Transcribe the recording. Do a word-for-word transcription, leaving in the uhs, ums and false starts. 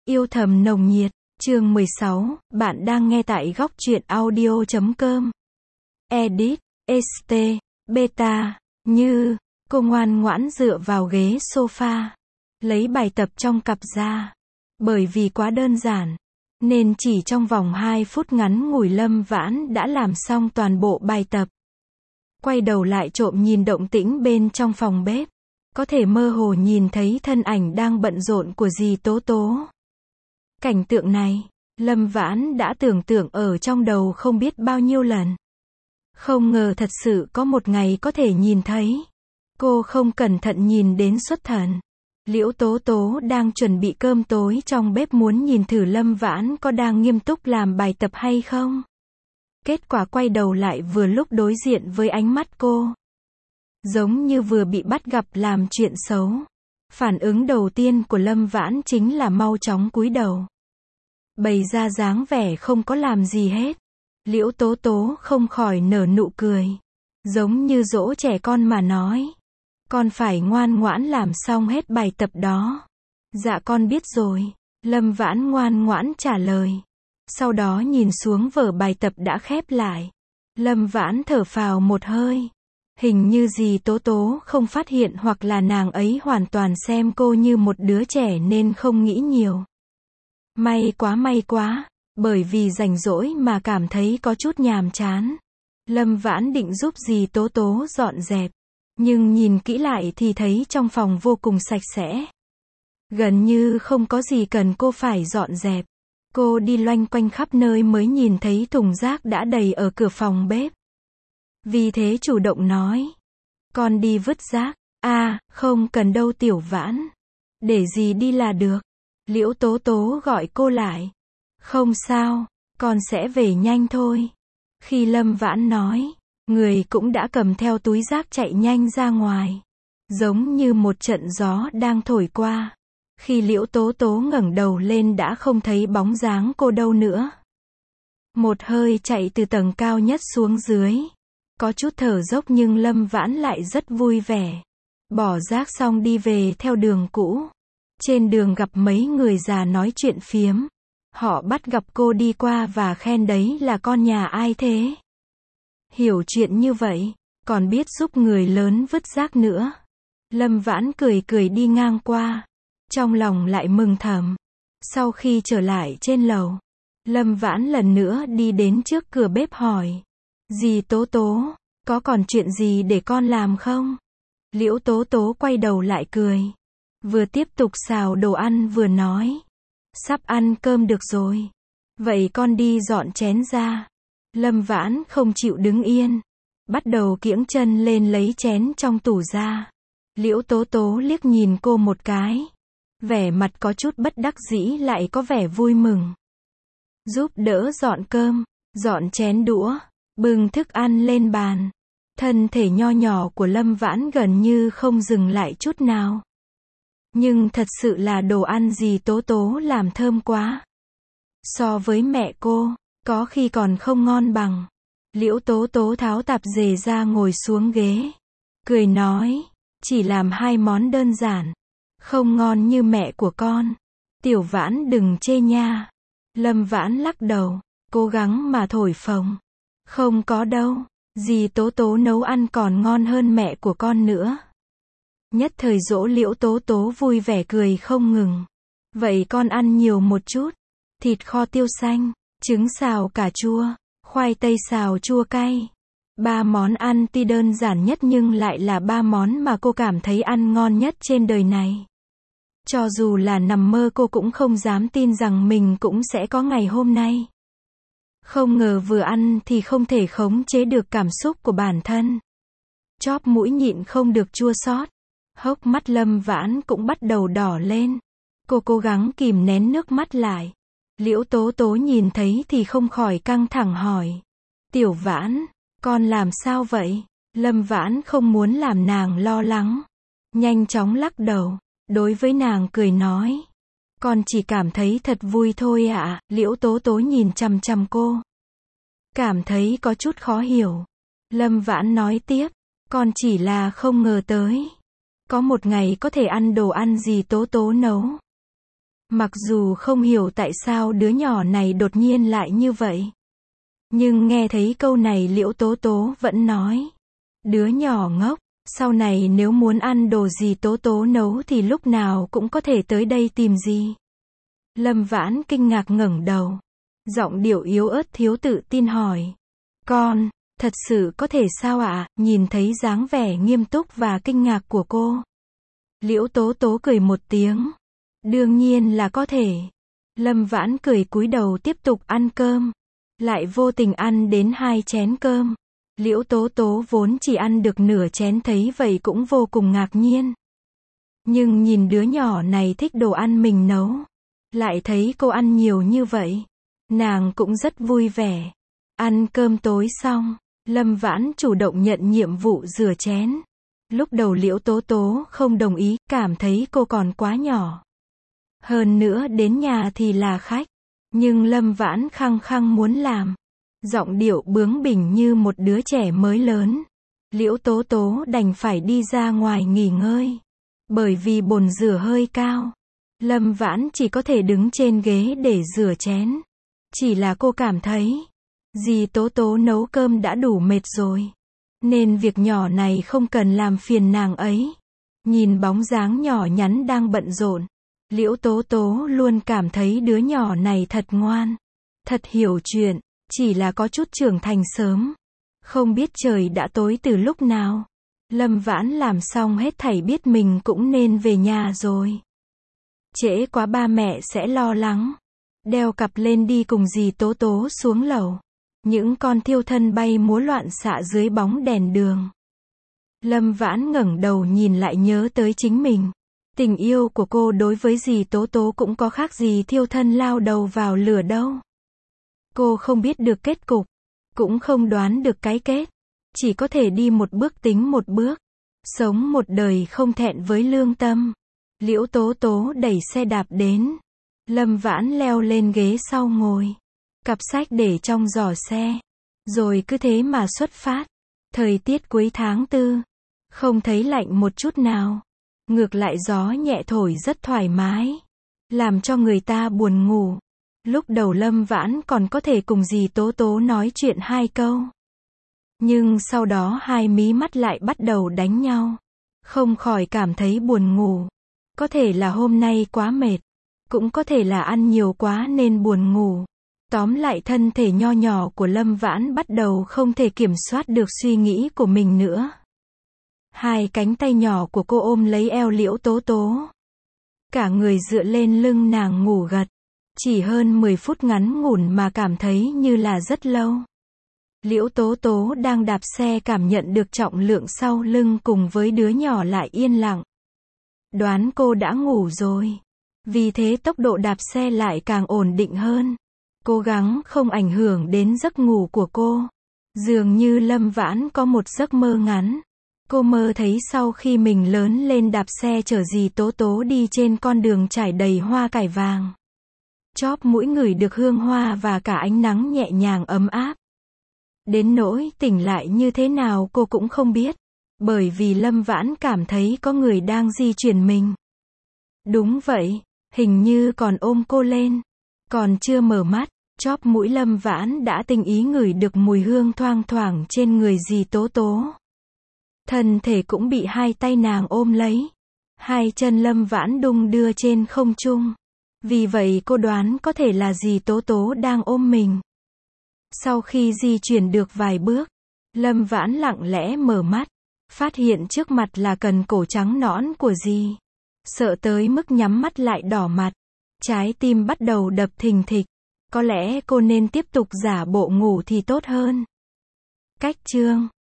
Yêu thầm nồng nhiệt, chương mười sáu, bạn đang nghe tại góc truyện audio chấm com. Edit, ét tê, beta, Như, cô ngoan ngoãn dựa vào ghế sofa, lấy bài tập trong cặp ra. Bởi vì quá đơn giản, nên chỉ trong vòng hai phút ngắn ngủi Lâm Vãn đã làm xong toàn bộ bài tập. Quay đầu lại trộm nhìn động tĩnh bên trong phòng bếp, có thể mơ hồ nhìn thấy thân ảnh đang bận rộn của dì Tố Tố. Cảnh tượng này, Lâm Vãn đã tưởng tượng ở trong đầu không biết bao nhiêu lần. Không ngờ thật sự có một ngày có thể nhìn thấy. Cô không cẩn thận nhìn đến xuất thần. Liễu Tố Tố đang chuẩn bị cơm tối trong bếp muốn nhìn thử Lâm Vãn có đang nghiêm túc làm bài tập hay không. Kết quả quay đầu lại vừa lúc đối diện với ánh mắt cô. Giống như vừa bị bắt gặp làm chuyện xấu. Phản ứng đầu tiên của Lâm Vãn chính là mau chóng cúi đầu. Bày ra dáng vẻ không có làm gì hết. Liễu Tố Tố không khỏi nở nụ cười. Giống như dỗ trẻ con mà nói. Con phải ngoan ngoãn làm xong hết bài tập đó. Dạ con biết rồi. Lâm Vãn ngoan ngoãn trả lời. Sau đó nhìn xuống vở bài tập đã khép lại. Lâm Vãn thở phào một hơi. Hình như dì Tố Tố không phát hiện hoặc là nàng ấy hoàn toàn xem cô như một đứa trẻ nên không nghĩ nhiều. May quá may quá, bởi vì rảnh rỗi mà cảm thấy có chút nhàm chán. Lâm Vãn định giúp dì Tố Tố dọn dẹp, nhưng nhìn kỹ lại thì thấy trong phòng vô cùng sạch sẽ. Gần như không có gì cần cô phải dọn dẹp. Cô đi loanh quanh khắp nơi mới nhìn thấy thùng rác đã đầy ở cửa phòng bếp. Vì thế chủ động nói, con đi vứt rác. À, không cần đâu Tiểu Vãn. Để dì đi là được. Liễu Tố Tố gọi cô lại. Không sao, con sẽ về nhanh thôi. Khi Lâm Vãn nói, người cũng đã cầm theo túi rác chạy nhanh ra ngoài. Giống như một trận gió đang thổi qua. Khi Liễu Tố Tố ngẩng đầu lên đã không thấy bóng dáng cô đâu nữa. Một hơi chạy từ tầng cao nhất xuống dưới. Có chút thở dốc nhưng Lâm Vãn lại rất vui vẻ. Bỏ rác xong đi về theo đường cũ. Trên đường gặp mấy người già nói chuyện phiếm. Họ bắt gặp cô đi qua và khen đấy là con nhà ai thế. Hiểu chuyện như vậy, còn biết giúp người lớn vứt rác nữa. Lâm Vãn cười cười đi ngang qua. Trong lòng lại mừng thầm. Sau khi trở lại trên lầu, Lâm Vãn lần nữa đi đến trước cửa bếp hỏi. Dì Tố Tố, có còn chuyện gì để con làm không? Liễu Tố Tố quay đầu lại cười. Vừa tiếp tục xào đồ ăn vừa nói. Sắp ăn cơm được rồi. Vậy con đi dọn chén ra. Lâm Vãn không chịu đứng yên. Bắt đầu kiễng chân lên lấy chén trong tủ ra. Liễu Tố Tố liếc nhìn cô một cái. Vẻ mặt có chút bất đắc dĩ lại có vẻ vui mừng. Giúp đỡ dọn cơm, dọn chén đũa, bưng thức ăn lên bàn. Thân thể nho nhỏ của Lâm Vãn gần như không dừng lại chút nào. Nhưng thật sự là đồ ăn dì Tố Tố làm thơm quá. So với mẹ cô, có khi còn không ngon bằng. Liễu Tố Tố tháo tạp dề ra ngồi xuống ghế. Cười nói, chỉ làm hai món đơn giản. Không ngon như mẹ của con. Tiểu Vãn đừng chê nha. Lâm Vãn lắc đầu, cố gắng mà thổi phồng. Không có đâu, dì Tố Tố nấu ăn còn ngon hơn mẹ của con nữa. Nhất thời dỗ Liễu Tố Tố vui vẻ cười không ngừng. Vậy con ăn nhiều một chút. Thịt kho tiêu xanh, trứng xào cà chua, khoai tây xào chua cay. Ba món ăn tuy đơn giản nhất nhưng lại là ba món mà cô cảm thấy ăn ngon nhất trên đời này. Cho dù là nằm mơ cô cũng không dám tin rằng mình cũng sẽ có ngày hôm nay. Không ngờ vừa ăn thì không thể khống chế được cảm xúc của bản thân. Chóp mũi nhịn không được chua xót. Hốc mắt Lâm Vãn cũng bắt đầu đỏ lên. Cô cố gắng kìm nén nước mắt lại. Liễu Tố Tố nhìn thấy thì không khỏi căng thẳng hỏi. Tiểu Vãn, con làm sao vậy? Lâm Vãn không muốn làm nàng lo lắng. Nhanh chóng lắc đầu. Đối với nàng cười nói. Con chỉ cảm thấy thật vui thôi ạ. À. Liễu Tố Tố nhìn chằm chằm cô. Cảm thấy có chút khó hiểu. Lâm Vãn nói tiếp. Con chỉ là không ngờ tới. Có một ngày có thể ăn đồ ăn gì Tố Tố nấu. Mặc dù không hiểu tại sao đứa nhỏ này đột nhiên lại như vậy. Nhưng nghe thấy câu này Liễu Tố Tố vẫn nói. Đứa nhỏ ngốc, sau này nếu muốn ăn đồ gì Tố Tố nấu thì lúc nào cũng có thể tới đây tìm gì. Lâm Vãn kinh ngạc ngẩng đầu. Giọng điệu yếu ớt thiếu tự tin hỏi. Con, thật sự có thể sao ạ? Nhìn thấy dáng vẻ nghiêm túc và kinh ngạc của cô. Liễu Tố Tố cười một tiếng. Đương nhiên là có thể. Lâm Vãn cười cúi đầu tiếp tục ăn cơm. Lại vô tình ăn đến hai chén cơm. Liễu Tố Tố vốn chỉ ăn được nửa chén thấy vậy cũng vô cùng ngạc nhiên. Nhưng nhìn đứa nhỏ này thích đồ ăn mình nấu. Lại thấy cô ăn nhiều như vậy. Nàng cũng rất vui vẻ. Ăn cơm tối xong, Lâm Vãn chủ động nhận nhiệm vụ rửa chén. Lúc đầu Liễu Tố Tố không đồng ý, cảm thấy cô còn quá nhỏ. Hơn nữa đến nhà thì là khách. Nhưng Lâm Vãn khăng khăng muốn làm. Giọng điệu bướng bỉnh như một đứa trẻ mới lớn. Liễu Tố Tố đành phải đi ra ngoài nghỉ ngơi. Bởi vì bồn rửa hơi cao. Lâm Vãn chỉ có thể đứng trên ghế để rửa chén. Chỉ là cô cảm thấy, dì Tố Tố nấu cơm đã đủ mệt rồi. Nên việc nhỏ này không cần làm phiền nàng ấy. Nhìn bóng dáng nhỏ nhắn đang bận rộn. Liễu Tố Tố luôn cảm thấy đứa nhỏ này thật ngoan. Thật hiểu chuyện, chỉ là có chút trưởng thành sớm. Không biết trời đã tối từ lúc nào. Lâm Vãn làm xong hết thảy biết mình cũng nên về nhà rồi. Trễ quá ba mẹ sẽ lo lắng. Đeo cặp lên đi cùng dì Tố Tố xuống lầu. Những con thiêu thân bay múa loạn xạ dưới bóng đèn đường. Lâm Vãn ngẩng đầu nhìn lại nhớ tới chính mình. Tình yêu của cô đối với dì Tố Tố cũng có khác gì thiêu thân lao đầu vào lửa đâu. Cô không biết được kết cục. Cũng không đoán được cái kết. Chỉ có thể đi một bước tính một bước. Sống một đời không thẹn với lương tâm. Liễu Tố Tố đẩy xe đạp đến. Lâm Vãn leo lên ghế sau ngồi. Cặp sách để trong giỏ xe. Rồi cứ thế mà xuất phát. Thời tiết cuối tháng tư. Không thấy lạnh một chút nào. Ngược lại gió nhẹ thổi rất thoải mái. Làm cho người ta buồn ngủ. Lúc đầu Lâm Vãn còn có thể cùng dì Tố Tố nói chuyện hai câu. Nhưng sau đó hai mí mắt lại bắt đầu đánh nhau. Không khỏi cảm thấy buồn ngủ. Có thể là hôm nay quá mệt. Cũng có thể là ăn nhiều quá nên buồn ngủ. Tóm lại thân thể nho nhỏ của Lâm Vãn bắt đầu không thể kiểm soát được suy nghĩ của mình nữa. Hai cánh tay nhỏ của cô ôm lấy eo Liễu Tố Tố. Cả người dựa lên lưng nàng ngủ gật. Chỉ hơn mười phút ngắn ngủn mà cảm thấy như là rất lâu. Liễu Tố Tố đang đạp xe cảm nhận được trọng lượng sau lưng cùng với đứa nhỏ lại yên lặng. Đoán cô đã ngủ rồi. Vì thế tốc độ đạp xe lại càng ổn định hơn. Cố gắng không ảnh hưởng đến giấc ngủ của cô. Dường như Lâm Vãn có một giấc mơ ngắn. Cô mơ thấy sau khi mình lớn lên đạp xe chở dì Tố Tố đi trên con đường trải đầy hoa cải vàng. Chóp mũi ngửi được hương hoa và cả ánh nắng nhẹ nhàng ấm áp. Đến nỗi tỉnh lại như thế nào cô cũng không biết. Bởi vì Lâm Vãn cảm thấy có người đang di chuyển mình. Đúng vậy, hình như còn ôm cô lên. Còn chưa mở mắt, chóp mũi Lâm Vãn đã tinh ý ngửi được mùi hương thoang thoảng trên người dì Tố Tố. Thân thể cũng bị hai tay nàng ôm lấy. Hai chân Lâm Vãn đung đưa trên không trung. Vì vậy cô đoán có thể là dì Tố Tố đang ôm mình. Sau khi di chuyển được vài bước, Lâm Vãn lặng lẽ mở mắt. Phát hiện trước mặt là cần cổ trắng nõn của dì. Sợ tới mức nhắm mắt lại đỏ mặt. Trái tim bắt đầu đập thình thịch. Có lẽ cô nên tiếp tục giả bộ ngủ thì tốt hơn. Cách chương